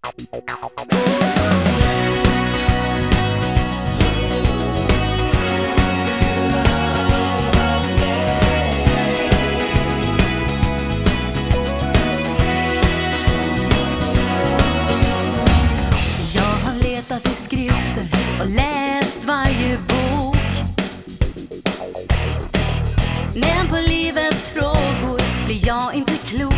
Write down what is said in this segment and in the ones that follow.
I skrifter och läst varje bok, men på livets frågor blir jag inte klok.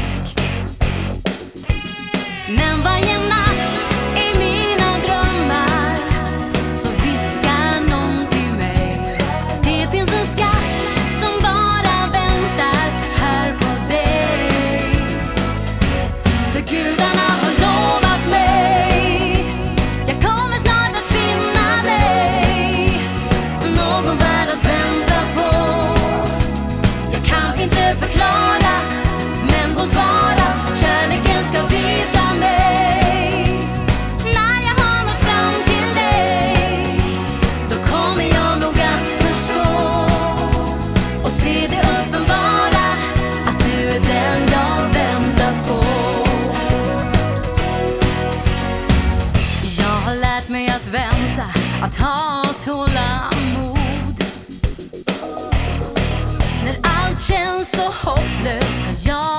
Men varje natt i mina drömmar så viskar någon till mig: det finns en skatt som bara väntar här på dig. För gudarna har lovat mig, jag kommer snart att finna dig. Någon värld att vänta på. Jag kan inte förklara, men hon svarar: kärleken ska visa mig. När jag har nått fram till dig, då kommer jag nog att förstå och se det uppenbara, att du är den jag väntar på. Jag har lärt mig att vänta, att ha tålamod. När allt känns så hopplöst har jag